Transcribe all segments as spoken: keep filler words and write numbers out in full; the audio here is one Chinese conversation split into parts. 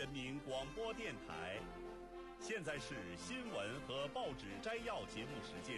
人民广播电台。现在是新闻和报纸摘要节目时间。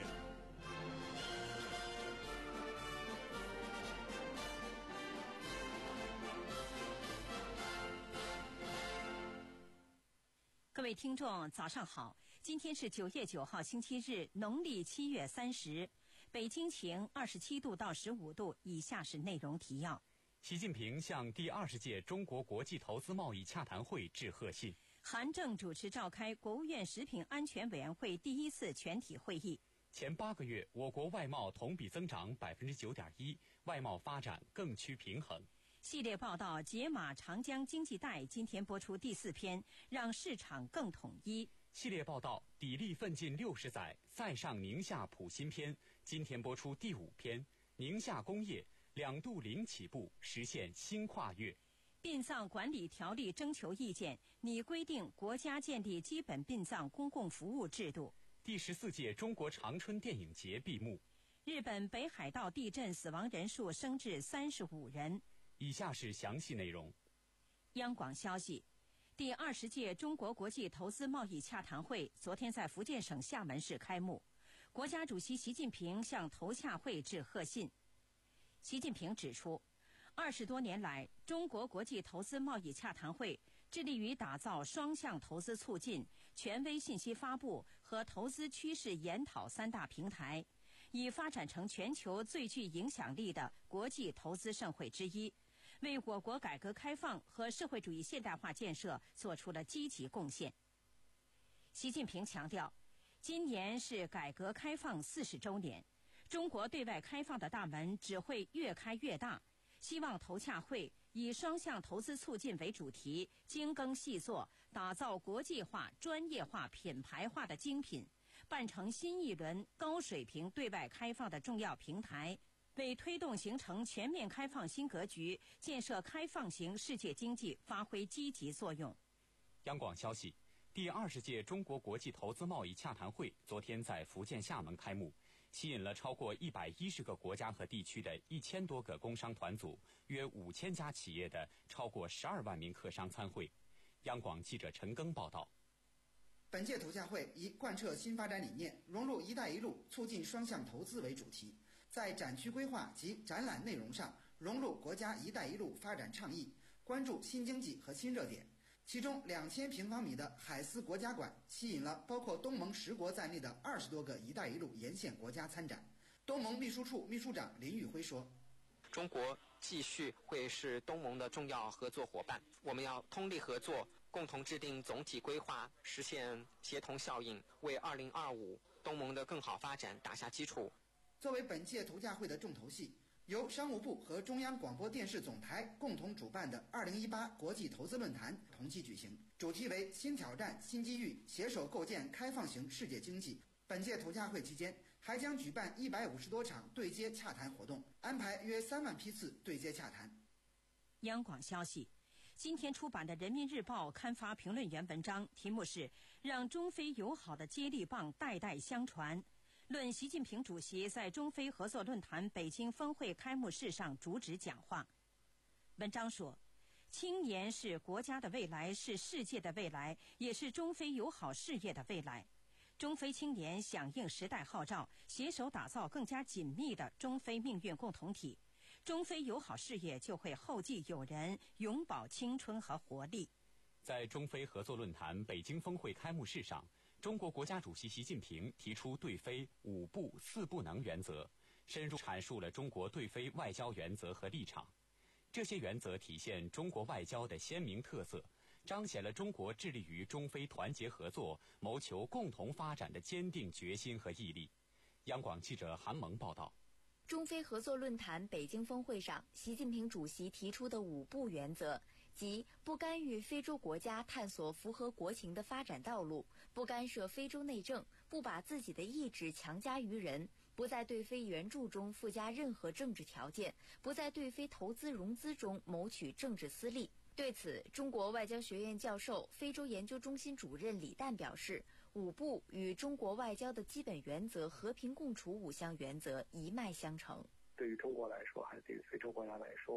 各位听众早上好，今天是九月九号星期日，农历七月三十，北京晴二十七度到十五度。以下是内容提要。 习近平向第二十届中国国际投资贸易洽谈会致贺信。 韩正主持召开国务院食品安全委员会第一次全体会议。 前八个月，我国外贸同比增长百分之九点一，外贸发展更趋平衡。 系列报道《解码长江经济带》今天播出第四篇，让市场更统一。 系列报道《砥砺奋进六十载，再上宁夏谱新篇》今天播出第五篇，宁夏工业两度零起步，实现新跨越。 殡葬管理条例征求意见，拟规定国家建立基本殡葬公共服务制度。 第十四届中国长春电影节闭幕。 日本北海道地震死亡人数升至三十五人。 以下是详细内容。 央广消息，第二十届中国国际投资贸易洽谈会昨天在福建省厦门市开幕。国家主席习近平向投洽会致贺信。习近平指出，二十多年来，中国国际投资贸易洽谈会致力于打造双向投资促进、权威信息发布和投资趋势研讨三大平台，已发展成全球最具影响力的国际投资盛会之一，为我国改革开放和社会主义现代化建设做出了积极贡献。习近平强调，今年是改革开放四十周年，中国对外开放的大门只会越开越大，希望投洽会以双向投资促进为主题，精耕细作，打造国际化、专业化、品牌化的精品，办成新一轮高水平对外开放的重要平台，为推动形成全面开放新格局、建设开放型世界经济发挥积极作用。 央广消息，第二十届中国国际投资贸易洽谈会昨天在福建厦门开幕，吸引了超过一百一十个国家和地区的一千多个工商团组，约五千家企业的超过十二万名客商参会。央广记者陈庚报道。 本届投洽会以贯彻新发展理念，融入“一带一路”，促进双向投资为主题，在展区规划及展览内容上融入国家“一带一路”发展倡议，关注新经济和新热点。其中两千平方米的海思国家馆吸引了包括东盟十国在内的二十多个“一带一路”沿线国家参展。东盟秘书处秘书长林宇辉说， 中国继续会是东盟的重要合作伙伴，我们要通力合作，共同制定总体规划，实现协同效应，为二零二五东盟的更好发展打下基础。 作为本届投洽会的重头戏，由商务部和中央广播电视总台共同主办的二零一八国际投资论坛同期举行，主题为新挑战、新机遇，携手构建开放型世界经济。本届投洽会期间，还将举办一百五十多场对接洽谈活动，安排约三万批次对接洽谈。 央广消息，今天出版的《人民日报》刊发评论员文章，题目是“让中非友好的接力棒代代相传”，论习近平主席在中非合作论坛北京峰会开幕式上主旨讲话。文章说，青年是国家的未来，是世界的未来，也是中非友好事业的未来。中非青年响应时代号召，携手打造更加紧密的中非命运共同体，中非友好事业就会后继有人，永葆青春和活力。 在中非合作论坛北京峰会开幕式上，中国国家主席习近平提出对非五不四不能原则，深入阐述了中国对非外交原则和立场。这些原则体现中国外交的鲜明特色，彰显了中国致力于中非团结合作、谋求共同发展的坚定决心和毅力。央广记者韩萌报道。 中非合作论坛北京峰会上，习近平主席提出的五不原则，即不干预非洲国家探索符合国情的发展道路，不干涉非洲内政，不把自己的意志强加于人，不在对非援助中附加任何政治条件，不在对非投资融资中谋取政治私利。对此，中国外交学院教授、非洲研究中心主任李诞表示，五不与中国外交的基本原则和平共处五项原则一脉相承。 对于中国来说，还是对于非洲国家来说，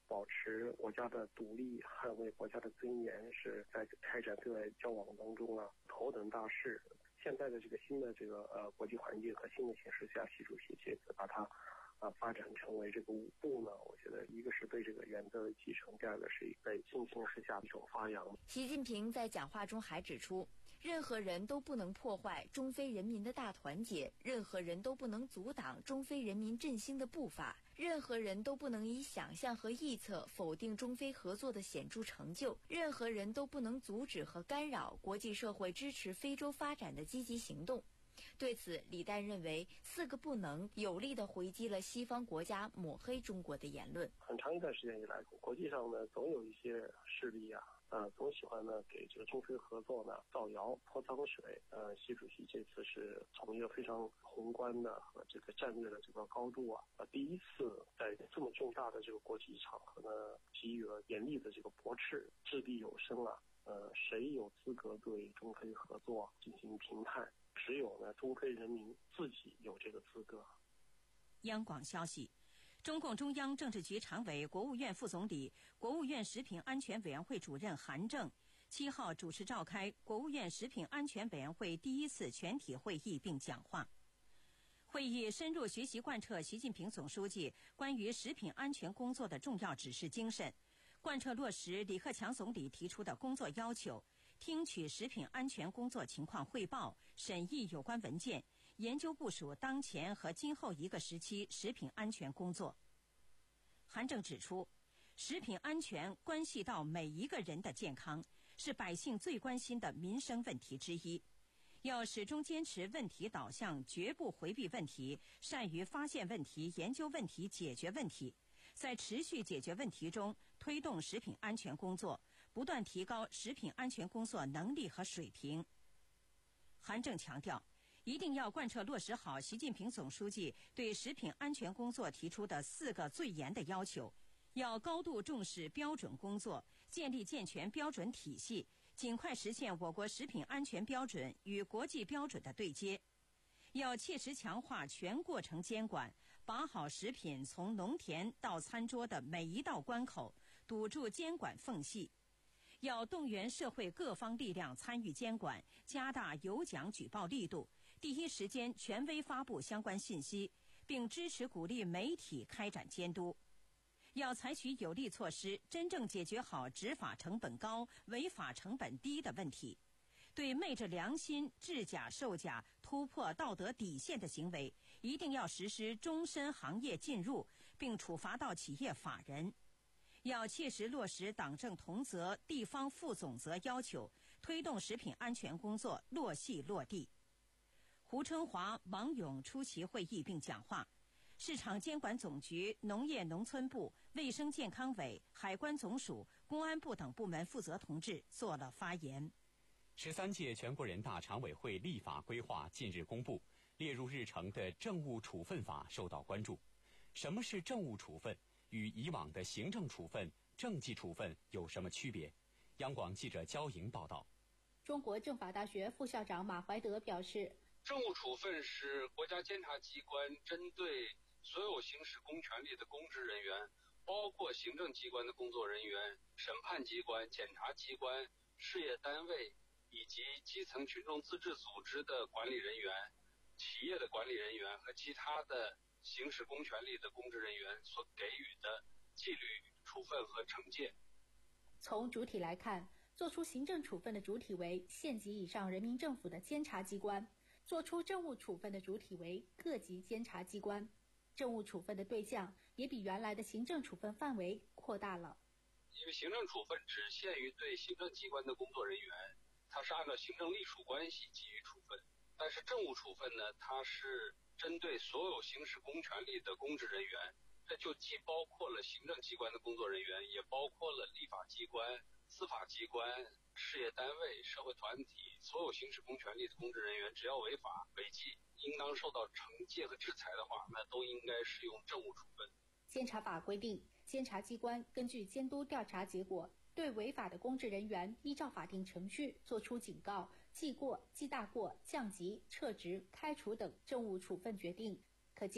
保持国家的独立，捍卫国家的尊严，是在开展对外交往当中啊头等大事。现在的这个新的这个呃国际环境和新的形势下，习主席这次把它啊发展成为这个五步呢，我觉得一个是对这个原则的继承，第二个是对新形势下的一种发扬。 习近平在讲话中还指出，任何人都不能破坏中非人民的大团结，任何人都不能阻挡中非人民振兴的步伐，任何人都不能以想象和臆测否定中非合作的显著成就，任何人都不能阻止和干扰国际社会支持非洲发展的积极行动。对此，李诞认为四个不能有力地回击了西方国家抹黑中国的言论。 很长一段时间以来，国际上呢总有一些势力啊呃，总喜欢呢给这个中非合作呢造谣泼脏水。呃，习主席这次是从一个非常宏观的和这个战略的这个高度啊，呃，第一次在这么重大的这个国际场合呢，给予了严厉的这个驳斥，掷地有声啊。呃，谁有资格对中非合作进行评判？只有呢，中非人民自己有这个资格。 央广消息，中共中央政治局常委、国务院副总理、国务院食品安全委员会主任韩正七号主持召开国务院食品安全委员会第一次全体会议并讲话。会议深入学习贯彻习近平总书记关于食品安全工作的重要指示精神，贯彻落实李克强总理提出的工作要求，听取食品安全工作情况汇报，审议有关文件，研究部署当前和今后一个时期食品安全工作。韩正指出，食品安全关系到每一个人的健康，是百姓最关心的民生问题之一。要始终坚持问题导向，绝不回避问题，善于发现问题、研究问题、解决问题，在持续解决问题中推动食品安全工作，不断提高食品安全工作能力和水平。韩正强调，一定要贯彻落实好习近平总书记对食品安全工作提出的四个最严的要求，要高度重视标准工作，建立健全标准体系，尽快实现我国食品安全标准与国际标准的对接。要切实强化全过程监管，把好食品从农田到餐桌的每一道关口，堵住监管缝隙。要动员社会各方力量参与监管，加大有奖举报力度，第一时间权威发布相关信息，并支持鼓励媒体开展监督。要采取有力措施，真正解决好执法成本高、违法成本低的问题。对昧着良心制假售假、突破道德底线的行为，一定要实施终身行业禁入，并处罚到企业法人。要切实落实党政同责、地方负总责要求，推动食品安全工作落细落地。胡春华、王勇出席会议并讲话。市场监管总局、农业农村部、卫生健康委、海关总署、公安部等部门负责同志做了发言。 十三届全国人大常委会立法规划近日公布，列入日程的政务处分法受到关注。什么是政务处分？与以往的行政处分、政绩处分有什么区别？央广记者焦莹报道。 中国政法大学副校长马怀德表示， 政务处分是国家监察机关针对所有行使公权力的公职人员，包括行政机关的工作人员、审判机关、检察机关、事业单位以及基层群众自治组织的管理人员、企业的管理人员和其他的行使公权力的公职人员所给予的纪律处分和惩戒。 从主体来看，作出行政处分的主体为县级以上人民政府的监察机关，作出政务处分的主体为各级监察机关。政务处分的对象也比原来的行政处分范围扩大了。 因为行政处分只限于对行政机关的工作人员，它是按照行政隶属关系给予处分。但是政务处分呢，它是针对所有行使公权力的公职人员，这就既包括了行政机关的工作人员，也包括了立法机关、司法机关、事业单位、社会团体，所有行使公权力的公职人员，只要违法违纪，应当受到惩戒和制裁的话，那都应该适用政务处分。 监察法规定，监察机关根据监督调查结果，对违法的公职人员依照法定程序作出警告、记过、记大过、降级、撤职、开除等政务处分决定。可见，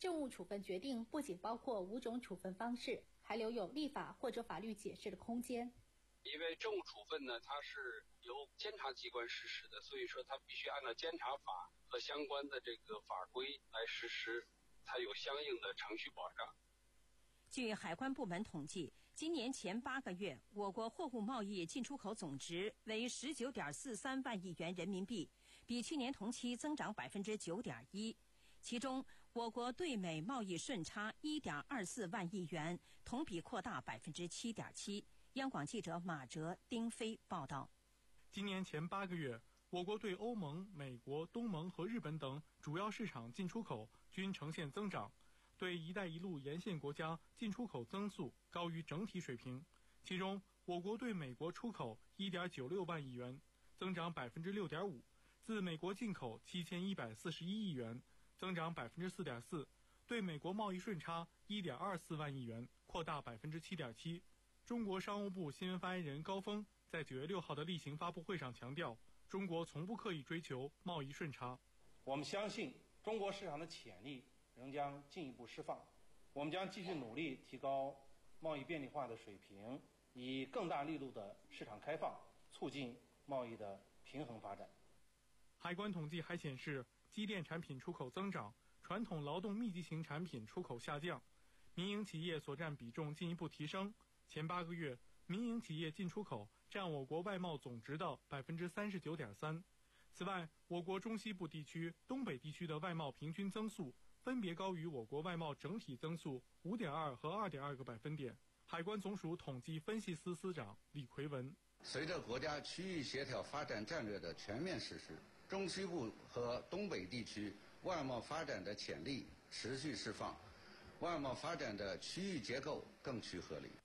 政务处分决定不仅包括五种处分方式，还留有立法或者法律解释的空间。 因为政务处分呢，它是由监察机关实施的，所以说它必须按照监察法和相关的这个法规来实施，它有相应的程序保障。 据海关部门统计，今年前八个月，我国货物贸易进出口总值为十九点四三万亿元人民币，比去年同期增长百分之九点一。其中，我国对美贸易顺差一点二四万亿元，同比扩大百分之七点七。央广记者马哲、丁飞报道。 今年前八个月，我国对欧盟、美国、东盟和日本等主要市场进出口均呈现增长。对“一带一路”沿线国家进出口增速高于整体水平，其中我国对美国出口 一点九六万亿元，增长 百分之六点五； 自美国进口七千一百四十一亿元，增长 百分之四点四； 对美国贸易顺差 一点二四万亿元，扩大 百分之七点七。中国商务部新闻发言人高峰在九月六号的例行发布会上强调，中国从不刻意追求贸易顺差。 我们相信中国市场的潜力仍将进一步释放，我们将继续努力提高贸易便利化的水平，以更大力度的市场开放，促进贸易的平衡发展。 海关统计还显示，机电产品出口增长，传统劳动密集型产品出口下降，民营企业所占比重进一步提升。前八个月，民营企业进出口占我国外贸总值的 百分之三十九点三。此外，我国中西部地区、东北地区的外贸平均增速分别高于我国外贸整体增速 五点二 和 二点二 个百分点。海关总署统计分析司司长李奎文： 随着国家区域协调发展战略的全面实施，中西部和东北地区外贸发展的潜力持续释放，外贸发展的区域结构更趋合理。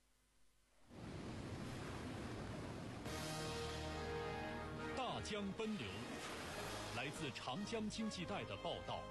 大江奔流，来自长江经济带的报道。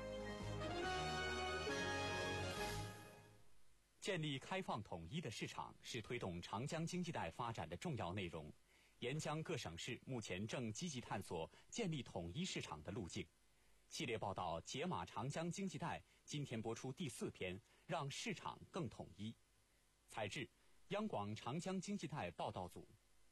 建立开放统一的市场是推动长江经济带发展的重要内容。沿江各省市目前正积极探索建立统一市场的路径。系列报道《解码长江经济带》今天播出第四篇，让市场更统一。采制：央广长江经济带报道组。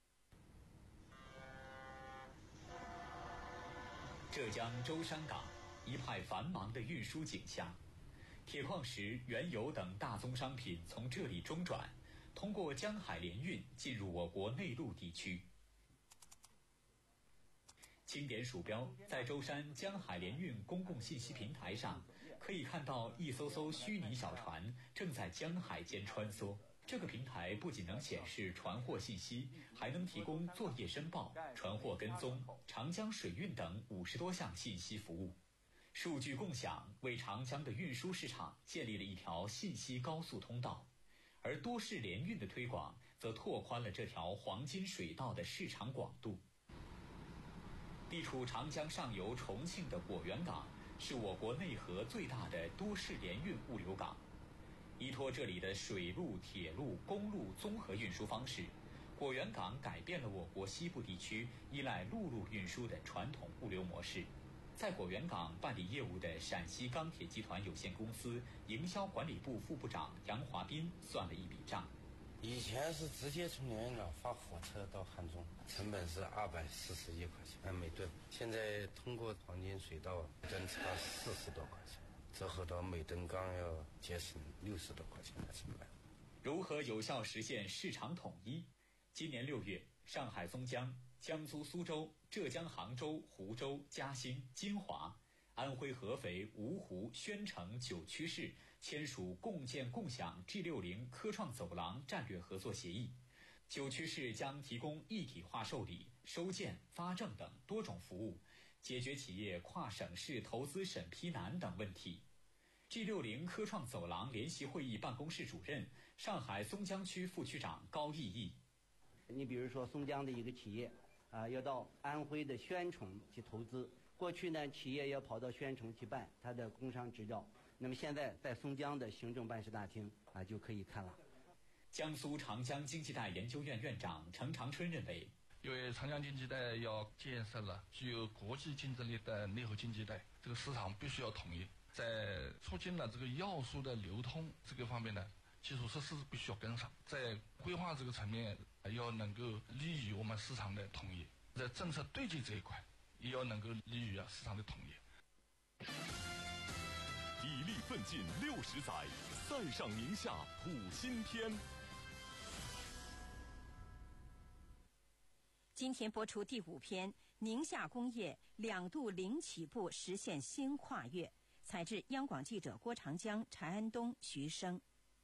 浙江舟山港一派繁忙的运输景象。铁矿石、原油等大宗商品从这里中转，通过江海联运进入我国内陆地区。清点鼠标在舟山江海联运公共信息平台上，可以看到一艘艘虚拟小船正在江海间穿梭。这个平台不仅能显示船货信息，还能提供作业申报、船货跟踪、长江水运等五十多项信息服务。数据共享为长江的运输市场建立了一条信息高速通道，而多市联运的推广则拓宽了这条黄金水道的市场广度。地处长江上游重庆的果园港是我国内河最大的多市联运物流港，依托这里的水路、铁路、公路综合运输方式，果园港改变了我国西部地区依赖陆路运输的传统物流模式。在果园港办理业务的陕西钢铁集团有限公司营销管理部副部长杨华斌算了一笔账。 以前是直接从连云港发火车到汉中，成本是二百四十一块钱每吨，现在通过黄金水道，吨差四十多块钱，折合到每吨钢要节省六十多块钱的成本。 如何有效实现市场统一？今年六月，上海松江、江苏苏州、浙江杭州、湖州、嘉兴、金华、安徽合肥、芜湖、宣城九区市签署共建共享 G 六十 科创走廊战略合作协议。九区市将提供一体化受理、收件、发证等多种服务，解决企业跨省市投资审批难等问题。G 六十 科创走廊联席会议办公室主任、上海松江区副区长高毅毅。 你比如说松江的一个企业啊、呃，要到安徽的宣城去投资，过去呢企业要跑到宣城去办它的工商执照，那么现在在松江的行政办事大厅啊就可以看了。 江苏长江经济带研究院院长程长春认为， 因为长江经济带要建设了具有国际竞争力的内河经济带，这个市场必须要统一。 在促进了这个要素的流通这个方面呢，基础设施必须要跟上，在规划这个层面要能够利于我们市场的统一，在政策对接这一块也要能够利于啊市场的统一。 砥砺奋进六十载，赛上宁夏谱新篇。 今天播出第五篇，宁夏工业两度零起步实现新跨越。采自央广记者郭长江、柴安东、徐生。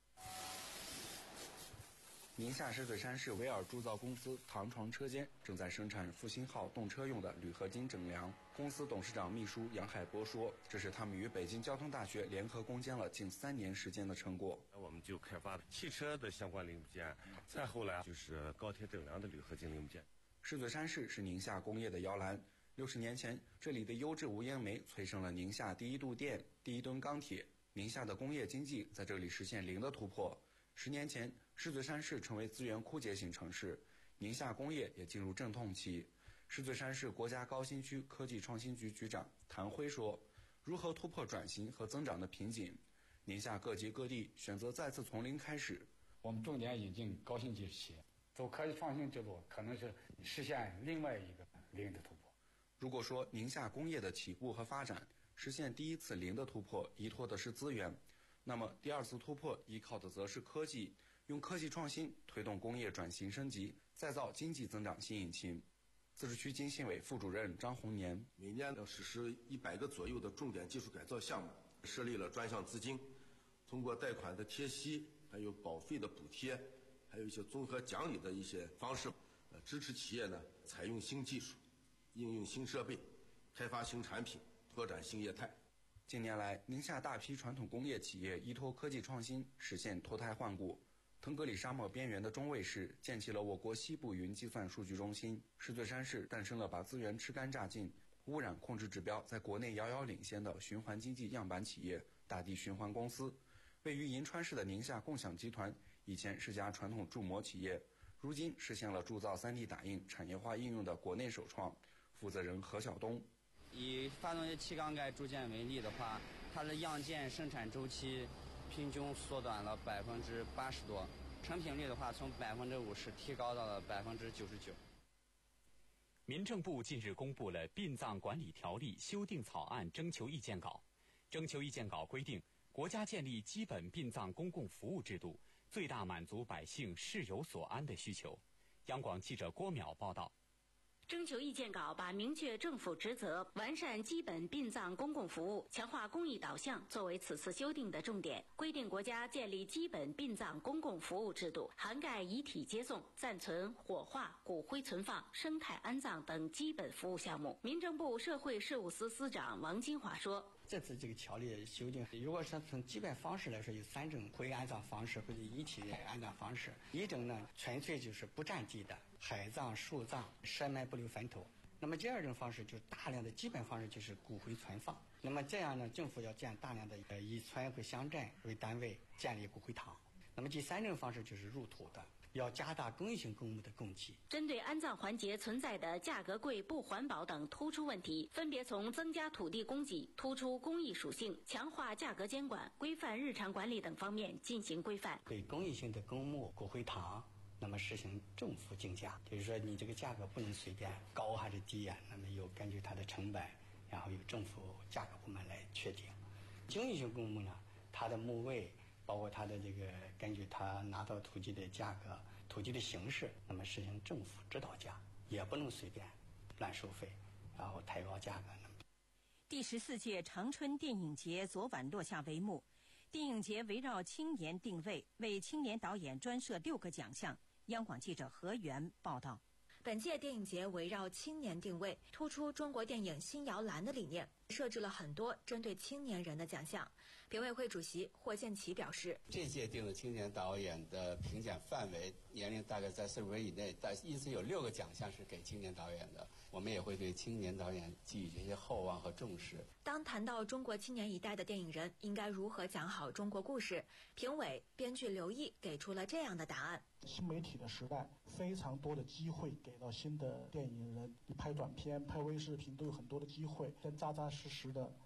宁夏石嘴山市维尔铸造公司唐床车间正在生产复兴号动车用的铝合金整梁。公司董事长秘书杨海波说，这是他们与北京交通大学联合攻坚了近三年时间的成果。 我们就开发汽车的相关零部件，再后来就是高铁整梁的铝合金零部件。 石嘴山市是宁夏工业的摇篮。六十年前，这里的优质无烟煤催生了宁夏第一度电、第一吨钢铁。宁夏的工业经济在这里实现零的突破。十年前，石嘴山市成为资源枯竭型城市，宁夏工业也进入阵痛期。石嘴山市国家高新区科技创新局局长谭辉说，如何突破转型和增长的瓶颈？宁夏各级各地选择再次从零开始。 我们重点引进高新技术企业，走科技创新之路，可能是实现另外一个零的突破。 如果说宁夏工业的起步和发展实现第一次零的突破依托的是资源，那么第二次突破依靠的则是科技，用科技创新推动工业转型升级，再造经济增长新引擎。自治区经信委副主任张红年， 每年要实施一百个左右的重点技术改造项目，设立了专项资金，通过贷款的贴息，还有保费的补贴，还有一些综合奖励的一些方式，呃，支持企业呢采用新技术，应用新设备，开发新产品，拓展新业态。 近年来，宁夏大批传统工业企业依托科技创新实现脱胎换骨。腾格里沙漠边缘的中卫市建起了我国西部云计算数据中心，石嘴山市诞生了把资源吃干榨尽、污染控制指标在国内遥遥领先的循环经济样板企业大地循环公司。位于银川市的宁夏共享集团以前是家传统铸模企业，如今实现了铸造 三 D 打印产业化应用的国内首创。负责人何晓东， 以发动机气缸盖铸件为例的话，它的样件生产周期平均缩短了百分之八十多，成品率的话从百分之五十提高到了百分之九十九。 民政部近日公布了《殡葬管理条例》修订草案征求意见稿。征求意见稿规定，国家建立基本殡葬公共服务制度，最大满足百姓事有所安的需求。央广记者郭淼报道。 征求意见稿把明确政府职责、完善基本殡葬公共服务、强化公益导向作为此次修订的重点，规定国家建立基本殡葬公共服务制度，涵盖遗体接送、暂存、火化、骨灰存放、生态安葬等基本服务项目。民政部社会事务司司长王金华说， 这次这个条例修订，如果是从基本方式来说，有三种灰安葬方式或者遗体安葬方式。一种呢，纯粹就是不占地的海葬、树葬、山埋不留坟头。那么第二种方式就是大量的基本方式就是骨灰存放。那么这样呢，政府要建大量的呃以村或乡镇为单位建立骨灰堂。那么第三种方式就是入土的。要加大公益性公墓的供给。 针对安葬环节存在的价格贵、不环保等突出问题，分别从增加土地供给、突出公益属性、强化价格监管、规范日常管理等方面进行规范。 对公益性的公墓、骨灰堂，那么实行政府竞价，就是说你这个价格不能随便高还是低呀、啊？那么有根据它的成本，然后由政府价格部门来确定。公益性公墓呢，它的墓位。包括它的这个根据它拿到土地的价格、土地的形式，那么实行政府指导价，也不能随便乱收费，然后抬高价格。 第十四届长春电影节昨晚落下帷幕，电影节围绕青年定位，为青年导演专设六个奖项。央广记者何源报道。 本届电影节围绕青年定位，突出中国电影新摇篮的理念，设置了很多针对青年人的奖项。评委会主席霍建起表示， 这届定的青年导演的评奖范围年龄大概在四十岁以内，但因此有六个奖项是给青年导演的。我们也会对青年导演寄予这些厚望和重视。 当谈到中国青年一代的电影人应该如何讲好中国故事，评委编剧刘毅给出了这样的答案。 新媒体的时代，非常多的机会给到新的电影人，你拍短片、拍微视频都有很多的机会，先扎扎实实的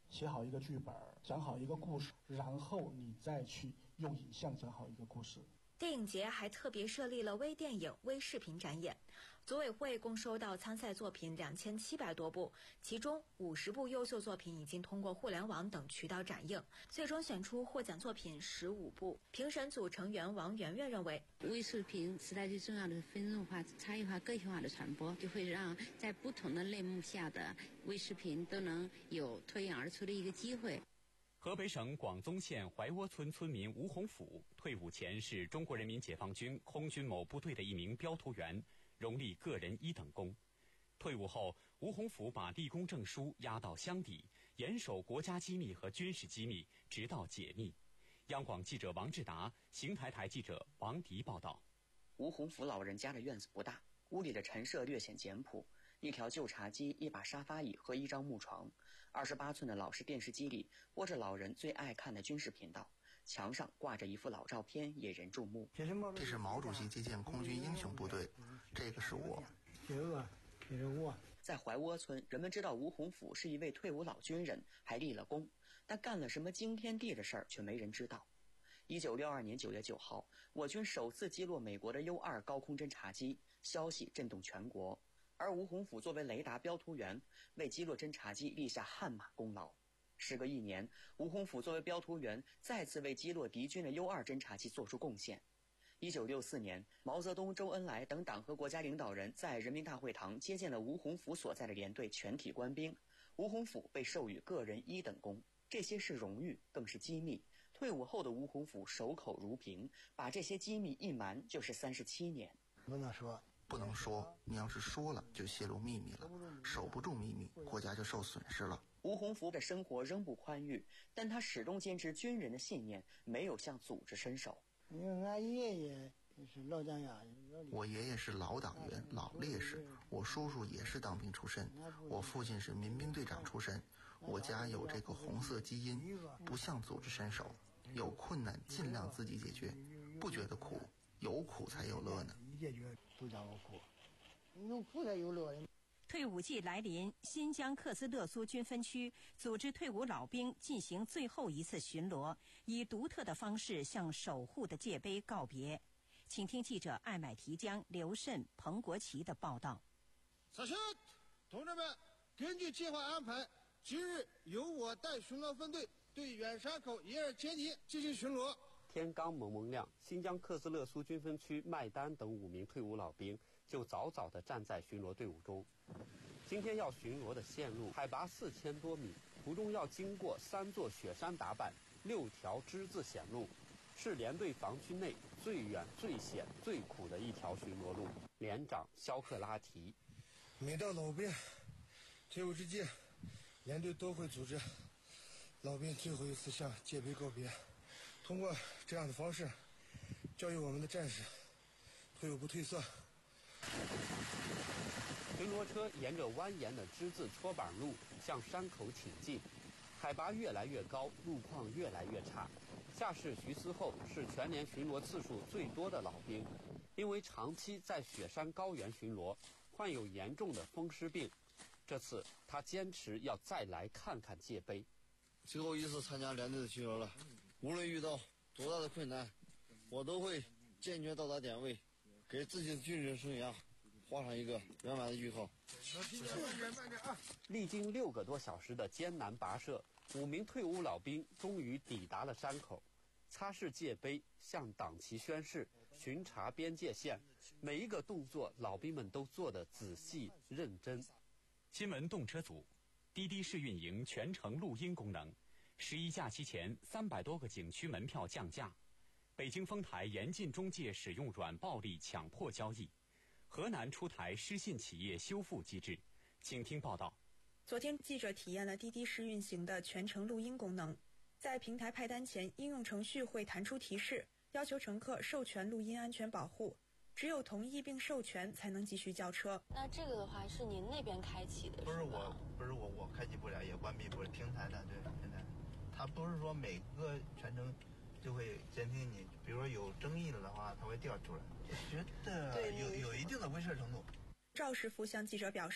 写好一个剧本，讲好一个故事，然后你再去用影像讲好一个故事。 电影节还特别设立了微电影、微视频展演，组委会共收到参赛作品两千七百多部，其中五十部优秀作品已经通过互联网等渠道展映，最终选出获奖作品十五部。评审组成员王媛媛认为， 微视频时代最重要的分众化、差异化、个性化的传播，就会让在不同的类目下的微视频都能有脱颖而出的一个机会。 河北省广宗县怀窝村村民吴洪甫退伍前是中国人民解放军空军某部队的一名标图员，荣立个人一等功。退伍后，吴洪甫把立功证书押到箱底，严守国家机密和军事机密，直到解密。央广记者王志达、邢台台记者王迪报道。 吴洪甫老人家的院子不大，屋里的陈设略显简朴，一条旧茶几、一把沙发椅和一张木床。二十八寸的老式电视机里播着老人最爱看的军事频道，墙上挂着一幅老照片，引人注目。 这是毛主席接见空军英雄部队，这个是我。 在怀窝村，人们知道吴洪甫是一位退伍老军人，还立了功，但干了什么惊天地的事儿却没人知道。一九六二年九月九号，我军首次击落美国的 U 二高空侦察机，消息震动全国。而吴洪甫作为雷达标图员，为击落侦察机立下汗马功劳。时隔一年，吴洪甫作为标图员，再次为击落敌军的 U 二侦察机做出贡献。一九六四年，毛泽东、周恩来等党和国家领导人在人民大会堂接见了吴洪甫所在的连队全体官兵，吴洪甫被授予个人一等功。这些是荣誉，更是机密。退伍后的吴洪甫守口如瓶，把这些机密一瞒就是三十七年。 不能说。不能说，你要是说了就泄露秘密了，守不住秘密，国家就受损失了。 吴洪甫的生活仍不宽裕，但他始终坚持军人的信念，没有向组织伸手。 因为俺爷爷是老党员， 我爷爷是老党员、老烈士，我叔叔也是当兵出身，我父亲是民兵队长出身，我家有这个红色基因，不向组织伸手，有困难尽量自己解决，不觉得苦，有苦才有乐呢。 解决不叫我苦，有苦才有乐。 退伍季来临，新疆克孜勒苏军分区组织退伍老兵进行最后一次巡逻，以独特的方式向守护的界碑告别。请听记者艾买提江、刘慎、彭国旗的报道。 查询，同志们，根据计划安排，今日由我带巡逻分队对远山口一二前进进行巡逻。 天刚蒙蒙亮，新疆克孜勒苏军分区麦丹等五名退伍老兵就早早地站在巡逻队伍中。今天要巡逻的线路海拔四千多米，途中要经过三座雪山打板、六条之字险路，是连队防区内最远、最险、最苦的一条巡逻路。连长肖克拉提： 每到老兵退伍之际，连队都会组织老兵最后一次向界碑告别。通过这样的方式，教育我们的战士退伍不褪色。 巡逻车沿着蜿蜒的之字搓板路向山口挺进，海拔越来越高，路况越来越差。下士徐思厚是全年巡逻次数最多的老兵，因为长期在雪山高原巡逻，患有严重的风湿病。这次他坚持要再来看看界碑。 最后一次参加连队的巡逻了，无论遇到多大的困难，我都会坚决到达点位，给自己的军人生涯画上一个圆满的句号。 历经六个多小时的艰难跋涉，五名退伍老兵终于抵达了山口，擦拭界碑，向党旗宣誓，巡查边界线，每一个动作老兵们都做得仔细认真。 新闻动车组，滴滴试运营全程录音功能。十一假期前，三百多个景区门票降价。北京丰台严禁中介使用软暴力强迫交易。河南出台失信企业修复机制。请听报道。 昨天，记者体验了滴滴试运行的全程录音功能。在平台派单前，应用程序会弹出提示，要求乘客授权录音安全保护，只有同意并授权才能继续叫车。 那这个的话是您那边开启的？ 不是我，不是我，我开启不了，也关闭不了平台的，对平台。它不是说每个全程就会监听你，比如说有争议了的话，它会调出来。我觉得有有一定的威慑程度。 赵师傅向记者表示，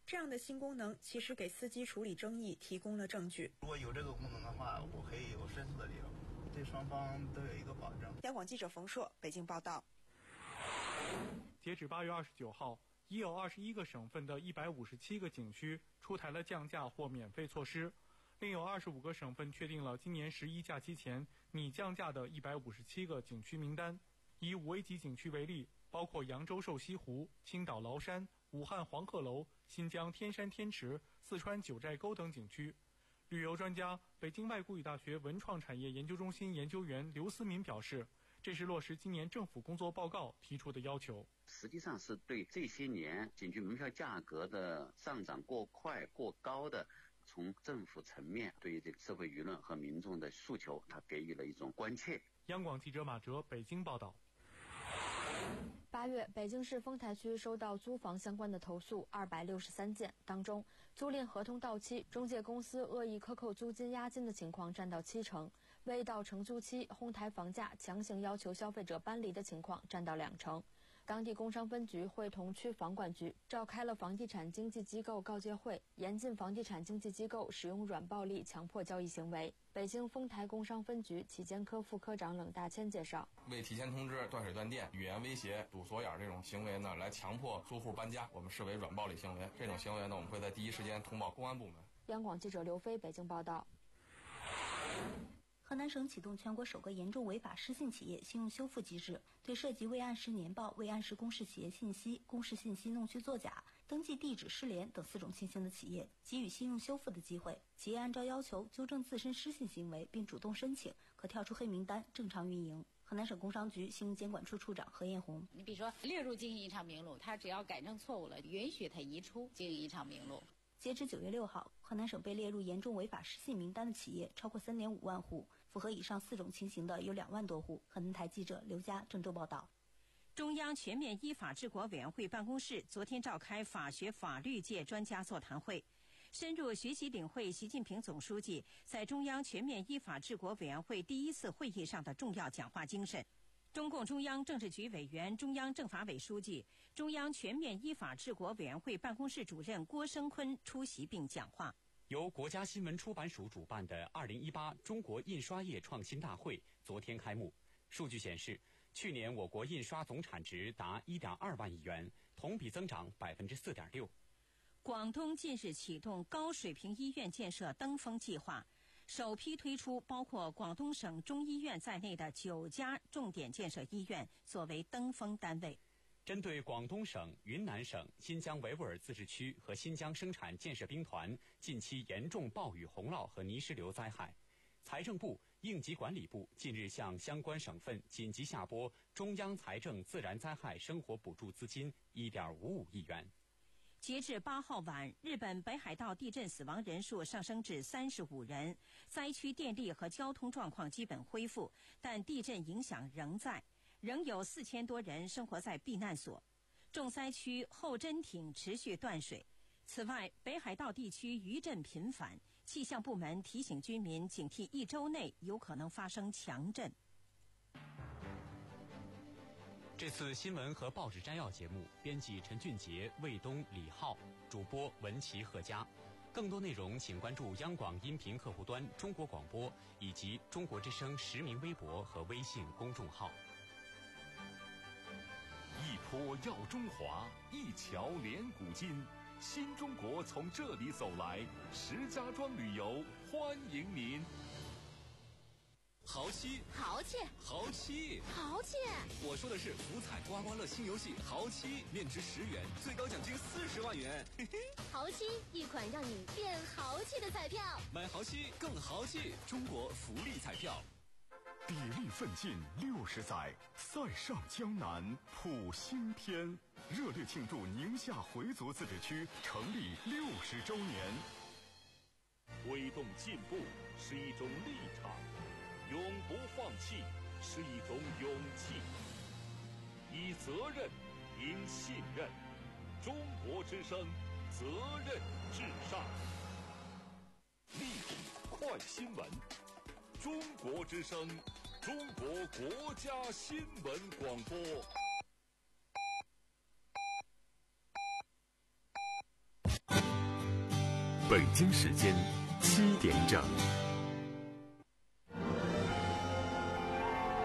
这样的新功能其实给司机处理争议提供了证据。 如果有这个功能的话，我可以有申诉的理由，对双方都有一个保证。 央广记者冯硕北京报道。 截止八月二十九号，已有二十一个省份的一百五十七个景区出台了降价或免费措施，另有二十五个省份确定了今年十一假期前拟降价的一百五十七个景区名单。以五 A 级景区为例，包括扬州瘦西湖、青岛崂山、武汉黄鹤楼、新疆天山天池、四川九寨沟等景区。旅游专家、北京外国语大学文创产业研究中心研究员刘思民表示，这是落实今年政府工作报告提出的要求。 实际上是对这些年景区门票价格的上涨过快过高的，从政府层面对于这个社会舆论和民众的诉求，他给予了一种关切。 央广记者马哲北京报道。 八月，北京市丰台区收到租房相关的投诉二百六十三件，当中租赁合同到期，中介公司恶意克扣租金押金的情况占到七成，未到承租期哄抬房价、强行要求消费者搬离的情况占到两成。当地工商分局会同区房管局召开了房地产经纪机构告诫会，严禁房地产经纪机构使用软暴力强迫交易行为。北京丰台工商分局企监科副科长冷大千介绍， 未提前通知、断水断电、语言威胁、堵锁眼这种行为呢，来强迫租户搬家，我们视为软暴力行为。这种行为呢，我们会在第一时间通报公安部门。 央广记者刘飞北京报道。 河南省启动全国首个严重违法失信企业信用修复机制，对涉及未按时年报、未按时公示企业信息、公示信息弄虚作假、登记地址失联等四种情形的企业给予信用修复的机会。企业按照要求纠正自身失信行为并主动申请，可跳出黑名单，正常运营。河南省工商局信用监管处处长何艳红： 你比如说列入经营异常名录，他只要改正错误了，允许他移出经营异常名录。 截至九月六号，河南省被列入严重违法失信名单的企业超过三点五万户，符合以上四种情形的有两万多户。河南台记者刘佳郑州报道。 中央全面依法治国委员会办公室昨天召开法学法律界专家座谈会，深入学习领会习近平总书记在中央全面依法治国委员会第一次会议上的重要讲话精神。中共中央政治局委员、中央政法委书记、中央全面依法治国委员会办公室主任郭声琨出席并讲话。 由国家新闻出版署主办的二零一八中国印刷业创新大会昨天开幕。数据显示，去年我国印刷总产值达一点二万亿元，同比增长百分之四点六。 广东近日启动高水平医院建设登峰计划，首批推出包括广东省中医院在内的九家重点建设医院作为登峰单位。 针对广东省、云南省、新疆维吾尔自治区和新疆生产建设兵团近期严重暴雨洪涝和泥石流灾害，财政部、应急管理部近日向相关省份紧急下拨中央财政自然灾害生活补助资金一点五五亿元。 截至八号晚，日本北海道地震死亡人数上升至三十五人，灾区电力和交通状况基本恢复，但地震影响仍在，仍有四千多人生活在避难所。重灾区后真町持续断水。此外，北海道地区余震频繁，气象部门提醒居民警惕一周内有可能发生强震。 这次新闻和报纸摘要节目，编辑陈俊杰、卫东、李浩，主播文琪、贺佳。更多内容请关注央广音频客户端中国广播以及中国之声实名微博和微信公众号。 一坡耀中华，一桥连古今，新中国从这里走来。石家庄旅游欢迎您。 豪七， 豪气， 豪七， 豪气！ 我说的是福彩刮刮乐新游戏豪七，面值十元，最高奖金四十万元。嘿嘿， 豪七，一款让你变豪气的彩票。 买豪七更豪气，中国福利彩票。 砥砺奋进六十载，塞上江南谱新篇。热烈庆祝宁夏回族自治区成立六十周年。 推动进步是一种立场，永不放弃是一种勇气。以责任赢信任，中国之声，责任至上。立体快新闻，中国之声，中国国家新闻广播。 北京时间七点整。